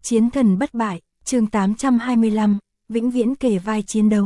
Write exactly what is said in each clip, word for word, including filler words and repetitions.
Chiến thần bất bại, chương tám trăm hai mươi lăm, vĩnh viễn kề vai chiến đấu.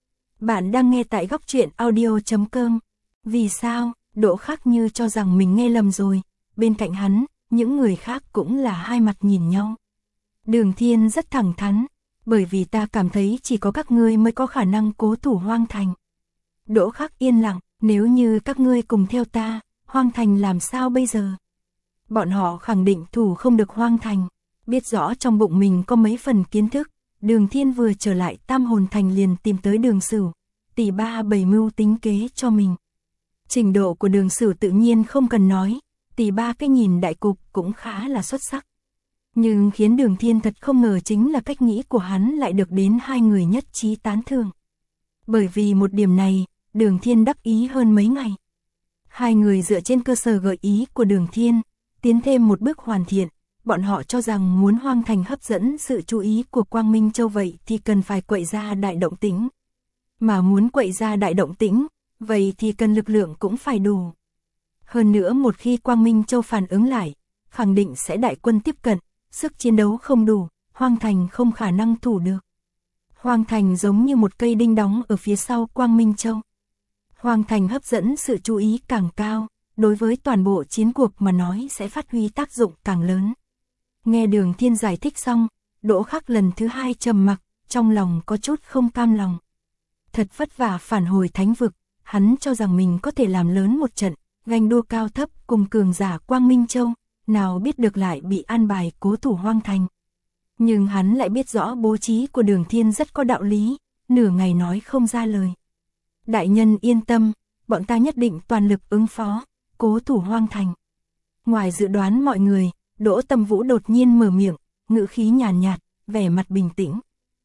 Bạn đang nghe tại góc truyện audio chấm com. Vì sao, Đỗ Khắc Như cho rằng mình nghe lầm rồi, bên cạnh hắn, những người khác cũng là hai mặt nhìn nhau. Đường Thiên rất thẳng thắn, bởi vì ta cảm thấy chỉ có các ngươi mới có khả năng cố thủ Hoang Thành. Đỗ Khắc yên lặng, nếu như các ngươi cùng theo ta, Hoang Thành làm sao bây giờ? Bọn họ khẳng định thủ không được Hoang Thành, biết rõ trong bụng mình có mấy phần kiến thức. Đường Thiên vừa trở lại Tam Hồn Thành liền tìm tới Đường Sửu, tỷ ba bày mưu tính kế cho mình. Trình độ của Đường Sửu tự nhiên không cần nói, tỷ ba cái nhìn đại cục cũng khá là xuất sắc. Nhưng khiến Đường Thiên thật không ngờ chính là cách nghĩ của hắn lại được đến hai người nhất trí tán thưởng. Bởi vì một điểm này, Đường Thiên đắc ý hơn mấy ngày. Hai người dựa trên cơ sở gợi ý của Đường Thiên, tiến thêm một bước hoàn thiện. Bọn họ cho rằng muốn Hoang Thành hấp dẫn sự chú ý của Quang Minh Châu vậy thì cần phải quậy ra đại động tĩnh. Mà muốn quậy ra đại động tĩnh, vậy thì cần lực lượng cũng phải đủ. Hơn nữa một khi Quang Minh Châu phản ứng lại, khẳng định sẽ đại quân tiếp cận, sức chiến đấu không đủ, Hoang Thành không khả năng thủ được. Hoang Thành giống như một cây đinh đóng ở phía sau Quang Minh Châu. Hoang Thành hấp dẫn sự chú ý càng cao, đối với toàn bộ chiến cuộc mà nói sẽ phát huy tác dụng càng lớn. Nghe Đường Thiên giải thích xong, Đỗ Khắc lần thứ hai trầm mặc, trong lòng có chút không cam lòng. Thật vất vả phản hồi thánh vực, hắn cho rằng mình có thể làm lớn một trận, ganh đua cao thấp cùng cường giả Quang Minh Châu, nào biết được lại bị an bài cố thủ Hoang Thành. Nhưng hắn lại biết rõ bố trí của Đường Thiên rất có đạo lý, nửa ngày nói không ra lời. Đại nhân yên tâm, bọn ta nhất định toàn lực ứng phó, cố thủ Hoang Thành. Ngoài dự đoán mọi người, Đỗ Tâm Vũ đột nhiên mở miệng, ngữ khí nhàn nhạt, vẻ mặt bình tĩnh.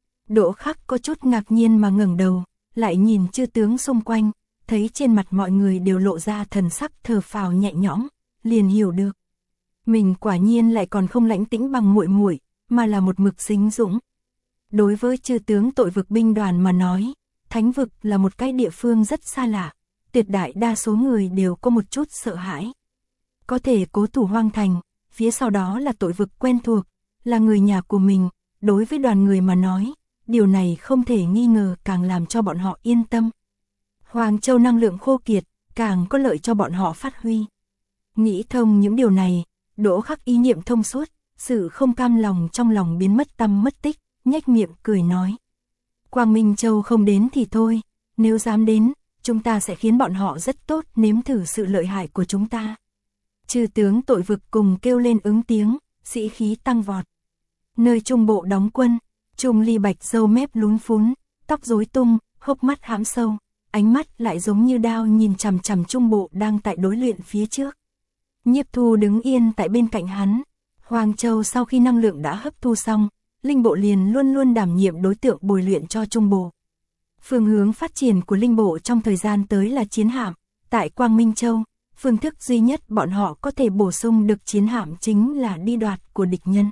Đỗ Khắc có chút ngạc nhiên mà ngẩng đầu, lại nhìn chư tướng xung quanh, thấy trên mặt mọi người đều lộ ra thần sắc thở phào nhẹ nhõm, liền hiểu được. Mình quả nhiên lại còn không lãnh tĩnh bằng muội muội, mà là một mực sính dũng. Đối với chư tướng tội vực binh đoàn mà nói, thánh vực là một cái địa phương rất xa lạ, tuyệt đại đa số người đều có một chút sợ hãi. Có thể cố thủ Hoang Thành, phía sau đó là tội vực quen thuộc, là người nhà của mình, đối với đoàn người mà nói, điều này không thể nghi ngờ càng làm cho bọn họ yên tâm. Hoàng Châu năng lượng khô kiệt, càng có lợi cho bọn họ phát huy. Nghĩ thông những điều này, Đỗ Khắc ý niệm thông suốt, sự không cam lòng trong lòng biến mất tăm mất tích, nhếch miệng cười nói. Quang Minh Châu không đến thì thôi, nếu dám đến, chúng ta sẽ khiến bọn họ rất tốt nếm thử sự lợi hại của chúng ta. Chư tướng tội vực cùng kêu lên ứng tiếng, sĩ khí tăng vọt. Nơi trung bộ đóng quân, Trung Ly Bạch râu mép lún phún, tóc rối tung, hốc mắt hãm sâu, ánh mắt lại giống như đao nhìn chằm chằm trung bộ đang tại đối luyện phía trước. Nhiếp Thu đứng yên tại bên cạnh hắn. Hoàng Châu sau khi năng lượng đã hấp thu xong, linh bộ liền luôn luôn đảm nhiệm đối tượng bồi luyện cho trung bộ. Phương hướng phát triển của linh bộ trong thời gian tới là chiến hạm, tại Quang Minh Châu. Phương thức duy nhất bọn họ có thể bổ sung được chiến hạm chính là đi đoạt của địch nhân.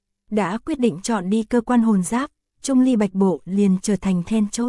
Đã quyết định chọn đi cơ quan hồn giáp, Trung Ly Bạch bộ liền trở thành then chốt.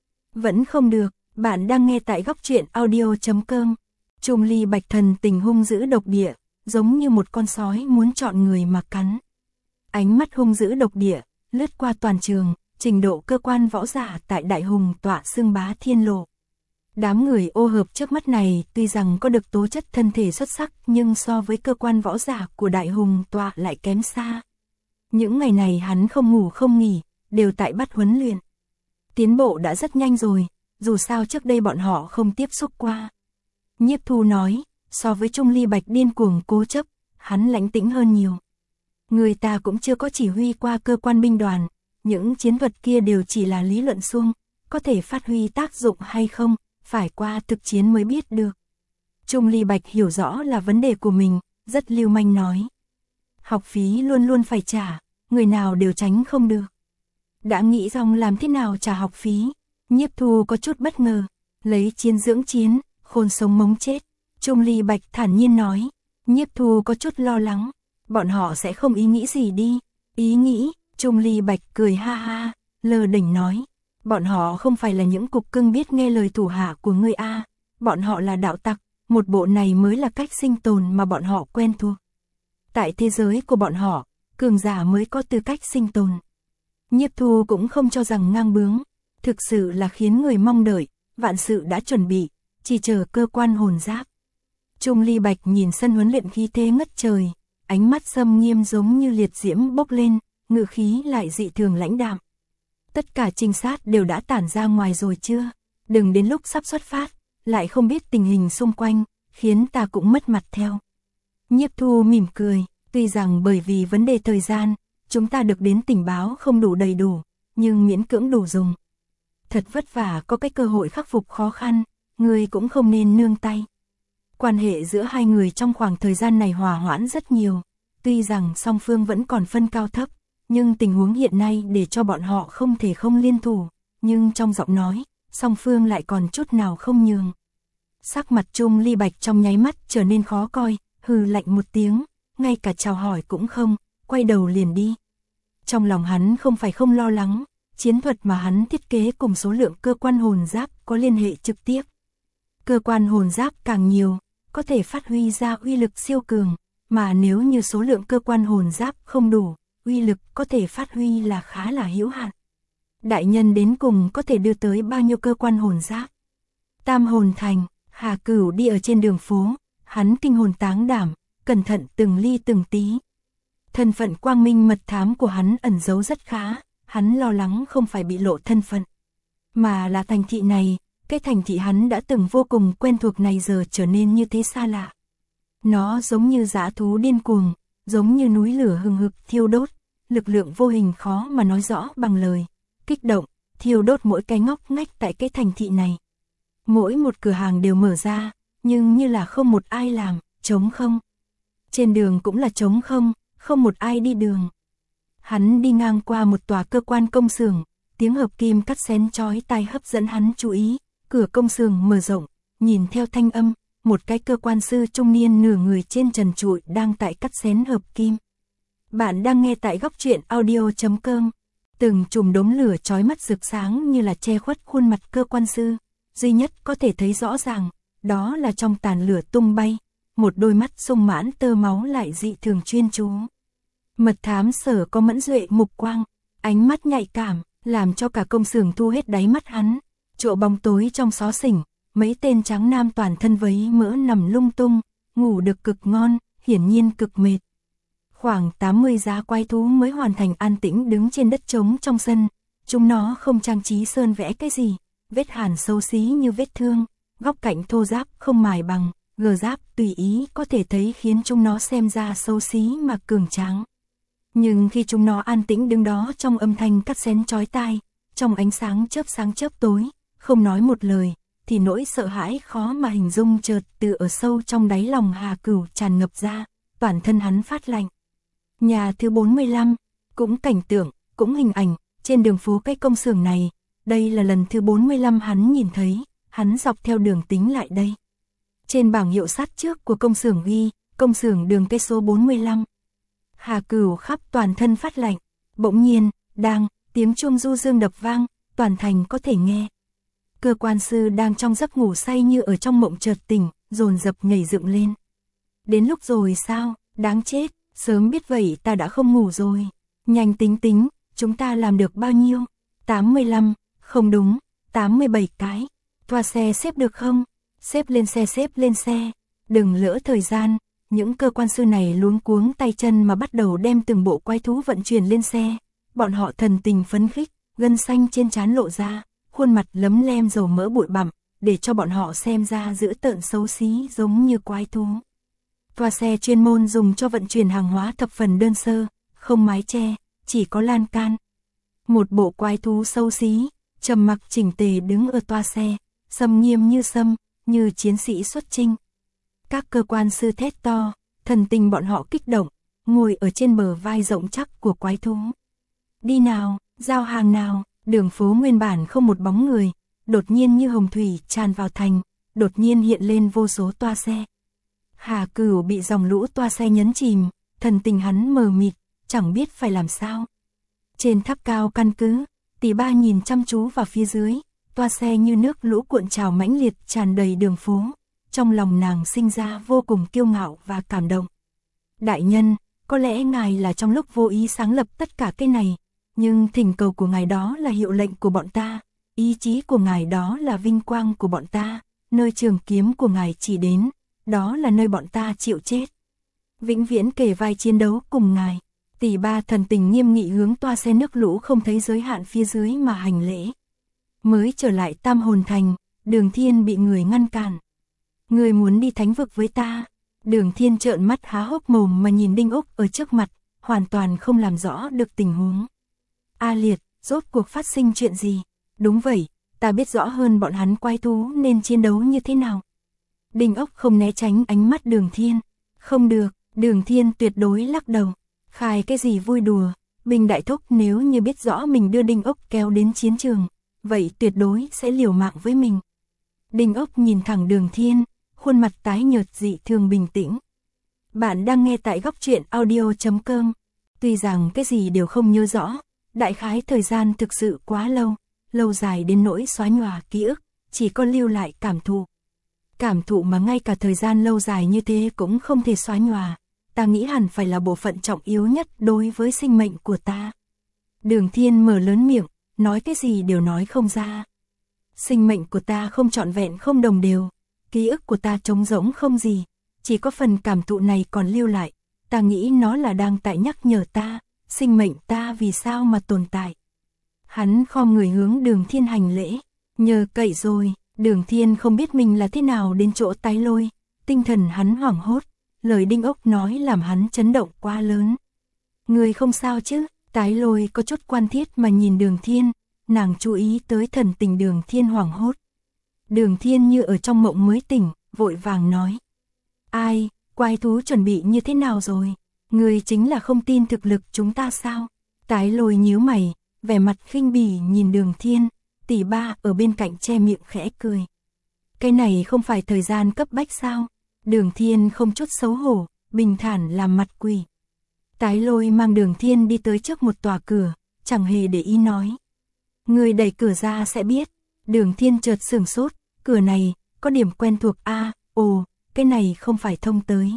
Vẫn không được, bạn đang nghe tại góc truyện audio chấm com. Trung Ly Bạch thần tình hung dữ độc địa, giống như một con sói muốn chọn người mà cắn. Ánh mắt hung dữ độc địa, lướt qua toàn trường, trình độ cơ quan võ giả tại Đại Hùng tọa xưng bá thiên lộ. Đám người ô hợp trước mắt này tuy rằng có được tố chất thân thể xuất sắc nhưng so với cơ quan võ giả của Đại Hùng tọa lại kém xa. Những ngày này hắn không ngủ không nghỉ, đều tại bắt huấn luyện. Tiến bộ đã rất nhanh rồi, dù sao trước đây bọn họ không tiếp xúc qua. Nhiếp Thu nói, so với Trung Ly Bạch điên cuồng cố chấp, hắn lãnh tĩnh hơn nhiều. Người ta cũng chưa có chỉ huy qua cơ quan binh đoàn, những chiến thuật kia đều chỉ là lý luận suông, có thể phát huy tác dụng hay không, phải qua thực chiến mới biết được. Trung Ly Bạch hiểu rõ là vấn đề của mình, rất lưu manh nói. Học phí luôn luôn phải trả, người nào đều tránh không được. Đã nghĩ xong làm thế nào trả học phí, Nhiếp Thu có chút bất ngờ, lấy chiến dưỡng chiến, khôn sống mống chết. Trung Ly Bạch thản nhiên nói, Nhiếp Thu có chút lo lắng, bọn họ sẽ không ý nghĩ gì đi. Ý nghĩ, Trung Ly Bạch cười ha ha, lơ đỉnh nói. Bọn họ không phải là những cục cưng biết nghe lời thủ hạ của ngươi a, bọn họ là đạo tặc, một bộ này mới là cách sinh tồn mà bọn họ quen thuộc. Tại thế giới của bọn họ, cường giả mới có tư cách sinh tồn. Nhiếp Thu cũng không cho rằng ngang bướng, thực sự là khiến người mong đợi, vạn sự đã chuẩn bị, chỉ chờ cơ quan hồn giáp. Trung Ly Bạch nhìn sân huấn luyện khí thế ngất trời, ánh mắt sâm nghiêm giống như liệt diễm bốc lên, ngự khí lại dị thường lãnh đạm. Tất cả trinh sát đều đã tản ra ngoài rồi chưa? Đừng đến lúc sắp xuất phát, lại không biết tình hình xung quanh, khiến ta cũng mất mặt theo. Nhiếp Thu mỉm cười, tuy rằng bởi vì vấn đề thời gian, chúng ta được đến tình báo không đủ đầy đủ, nhưng miễn cưỡng đủ dùng. Thật vất vả có cái cơ hội khắc phục khó khăn, ngươi cũng không nên nương tay. Quan hệ giữa hai người trong khoảng thời gian này hòa hoãn rất nhiều, tuy rằng song phương vẫn còn phân cao thấp, nhưng tình huống hiện nay để cho bọn họ không thể không liên thủ, nhưng trong giọng nói, song phương lại còn chút nào không nhường. Sắc mặt Trung Ly Bạch trong nháy mắt trở nên khó coi, hừ lạnh một tiếng, ngay cả chào hỏi cũng không, quay đầu liền đi. Trong lòng hắn không phải không lo lắng, chiến thuật mà hắn thiết kế cùng số lượng cơ quan hồn giáp có liên hệ trực tiếp. Cơ quan hồn giáp càng nhiều, có thể phát huy ra uy lực siêu cường, mà nếu như số lượng cơ quan hồn giáp không đủ, uy lực có thể phát huy là khá là hữu hạn. Đại nhân đến cùng có thể đưa tới bao nhiêu cơ quan hồn giáp? Tam hồn thành, Hà Cửu đi ở trên đường phố, hắn kinh hồn táng đảm, cẩn thận từng ly từng tí. Thân phận quang minh mật thám của hắn ẩn giấu rất khá, hắn lo lắng không phải bị lộ thân phận, mà là thành thị này, cái thành thị hắn đã từng vô cùng quen thuộc này giờ trở nên như thế xa lạ. Nó giống như dã thú điên cuồng, giống như núi lửa hừng hực thiêu đốt, lực lượng vô hình khó mà nói rõ bằng lời, kích động, thiêu đốt mỗi cái ngóc ngách tại cái thành thị này. Mỗi một cửa hàng đều mở ra, nhưng như là không một ai làm, trống không. Trên đường cũng là trống không, không một ai đi đường. Hắn đi ngang qua một tòa cơ quan công xưởng, tiếng hợp kim cắt xén chói tai hấp dẫn hắn chú ý, cửa công xưởng mở rộng, nhìn theo thanh âm, một cái cơ quan sư trung niên nửa người trên trần trụi đang tại cắt xén hợp kim. Bạn đang nghe tại góc truyện audio chấm com. Từng chùm đốm lửa chói mắt rực sáng như là che khuất khuôn mặt cơ quan sư, duy nhất có thể thấy rõ ràng, đó là trong tàn lửa tung bay, một đôi mắt sung mãn tơ máu lại dị thường chuyên chú. Mật thám Sở có mẫn duệ mục quang, ánh mắt nhạy cảm, làm cho cả công xưởng thu hết đáy mắt hắn. Chỗ bóng tối trong xó xỉnh, mấy tên trắng nam toàn thân vấy mỡ nằm lung tung, ngủ được cực ngon, hiển nhiên cực mệt. Khoảng tám mươi giá quái thú mới hoàn thành an tĩnh đứng trên đất trống trong sân, chúng nó không trang trí sơn vẽ cái gì, vết hàn xấu xí như vết thương, góc cạnh thô ráp không mài bằng, gờ giáp tùy ý có thể thấy khiến chúng nó xem ra xấu xí mà cường tráng. Nhưng khi chúng nó an tĩnh đứng đó trong âm thanh cắt xén chói tai, trong ánh sáng chớp sáng chớp tối, không nói một lời, thì nỗi sợ hãi khó mà hình dung chợt từ ở sâu trong đáy lòng Hà Cửu tràn ngập ra, toàn thân hắn phát lạnh. Nhà thứ bốn mươi lăm, cũng cảnh tượng, cũng hình ảnh, trên đường phố cái công xưởng này, đây là lần thứ bốn mươi lăm hắn nhìn thấy, hắn dọc theo đường tính lại đây. Trên bảng hiệu sắt trước của công xưởng ghi, công xưởng đường cây số bốn mươi lăm. Hà Cửu khắp toàn thân phát lạnh, bỗng nhiên, đang, tiếng chuông du dương đập vang, toàn thành có thể nghe. Cơ quan sư đang trong giấc ngủ say như ở trong mộng chợt tỉnh, dồn dập nhảy dựng lên. Đến lúc rồi sao, đáng chết, sớm biết vậy ta đã không ngủ rồi. Nhanh tính tính, chúng ta làm được bao nhiêu? tám mươi lăm, không đúng, tám mươi bảy cái. Toa xe xếp được không? Xếp lên xe xếp lên xe. Đừng lỡ thời gian. Những cơ quan sư này luống cuống tay chân mà bắt đầu đem từng bộ quái thú vận chuyển lên xe. Bọn họ thần tình phấn khích, gân xanh trên trán lộ ra, khuôn mặt lấm lem dầu mỡ bụi bặm, để cho bọn họ xem ra dữ tợn xấu xí giống như quái thú. Toa xe chuyên môn dùng cho vận chuyển hàng hóa thập phần đơn sơ, không mái che, chỉ có lan can. Một bộ quái thú xấu xí, trầm mặc chỉnh tề đứng ở toa xe, sâm nghiêm như sâm, như chiến sĩ xuất chinh. Các cơ quan sư thét to, thần tình bọn họ kích động, ngồi ở trên bờ vai rộng chắc của quái thú. Đi nào, giao hàng nào, đường phố nguyên bản không một bóng người, đột nhiên như hồng thủy tràn vào thành, đột nhiên hiện lên vô số toa xe. Hà Cửu bị dòng lũ toa xe nhấn chìm, thần tình hắn mờ mịt, chẳng biết phải làm sao. Trên tháp cao căn cứ, tỷ ba nhìn chăm chú vào phía dưới, toa xe như nước lũ cuộn trào mãnh liệt tràn đầy đường phố. Trong lòng nàng sinh ra vô cùng kiêu ngạo và cảm động. Đại nhân, có lẽ ngài là trong lúc vô ý sáng lập tất cả cái này, nhưng thỉnh cầu của ngài đó là hiệu lệnh của bọn ta, ý chí của ngài đó là vinh quang của bọn ta, nơi trường kiếm của ngài chỉ đến, đó là nơi bọn ta chịu chết. Vĩnh viễn kề vai chiến đấu cùng ngài. Tỷ ba thần tình nghiêm nghị hướng toa xe nước lũ không thấy giới hạn phía dưới mà hành lễ. Mới trở lại Tam Hồn Thành, Đường Thiên bị người ngăn cản. Người muốn đi thánh vực với ta. Đường Thiên trợn mắt há hốc mồm mà nhìn Đinh Úc ở trước mặt, hoàn toàn không làm rõ được tình huống. A Liệt, rốt cuộc phát sinh chuyện gì? Đúng vậy, ta biết rõ hơn bọn hắn quái thú nên chiến đấu như thế nào. Đinh Úc không né tránh ánh mắt Đường Thiên. Không được, Đường Thiên tuyệt đối lắc đầu. Khai cái gì vui đùa, Bình Đại Thúc nếu như biết rõ mình đưa Đinh Úc kéo đến chiến trường, vậy tuyệt đối sẽ liều mạng với mình. Đinh Úc nhìn thẳng Đường Thiên, khuôn mặt tái nhợt dị thường bình tĩnh. Bạn đang nghe tại góc truyện audio chấm com. Tuy rằng cái gì đều không nhớ rõ, đại khái thời gian thực sự quá lâu, lâu dài đến nỗi xóa nhòa ký ức, chỉ có lưu lại cảm thụ. Cảm thụ mà ngay cả thời gian lâu dài như thế cũng không thể xóa nhòa. Ta nghĩ hẳn phải là bộ phận trọng yếu nhất đối với sinh mệnh của ta. Đường Thiên mở lớn miệng, nói cái gì đều nói không ra. Sinh mệnh của ta không trọn vẹn không đồng đều, ký ức của ta trống rỗng không gì, chỉ có phần cảm thụ này còn lưu lại. Ta nghĩ nó là đang tại nhắc nhở ta, sinh mệnh ta vì sao mà tồn tại. Hắn khom người hướng Đường Thiên hành lễ, nhờ cậy rồi. Đường Thiên không biết mình là thế nào đến chỗ Tái Lôi, tinh thần hắn hoảng hốt. Lời Đinh Úc nói làm hắn chấn động quá lớn. Người không sao chứ? Tái Lôi có chút quan thiết mà nhìn Đường Thiên, nàng chú ý tới thần tình Đường Thiên hoảng hốt. Đường Thiên như ở trong mộng mới tỉnh, vội vàng nói. Ai, quái thú chuẩn bị như thế nào rồi? Người chính là không tin thực lực chúng ta sao? Tái Lôi nhíu mày, vẻ mặt khinh bỉ nhìn Đường Thiên, tỷ ba ở bên cạnh che miệng khẽ cười. Cái này không phải thời gian cấp bách sao? Đường Thiên không chút xấu hổ, bình thản làm mặt quỷ. Tái Lôi mang Đường Thiên đi tới trước một tòa cửa, chẳng hề để ý nói. Người đẩy cửa ra sẽ biết. Đường Thiên chợt sửng sốt, cửa này, có điểm quen thuộc a, à, ồ, cái này không phải thông tới.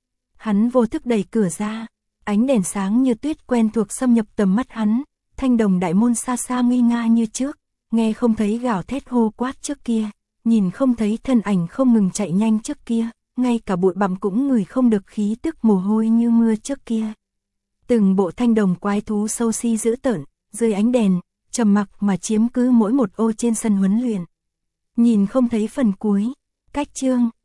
Hắn vô thức đẩy cửa ra, ánh đèn sáng như tuyết quen thuộc xâm nhập tầm mắt hắn, thanh đồng đại môn xa xa nguy nga như trước, nghe không thấy gào thét hô quát trước kia, nhìn không thấy thân ảnh không ngừng chạy nhanh trước kia. Ngay cả bụi bặm cũng ngửi không được khí tức mồ hôi như mưa trước kia. Từng bộ thanh đồng quái thú sâu si dữ tợn, dưới ánh đèn, trầm mặc mà chiếm cứ mỗi một ô trên sân huấn luyện. Nhìn không thấy phần cuối, cách chương.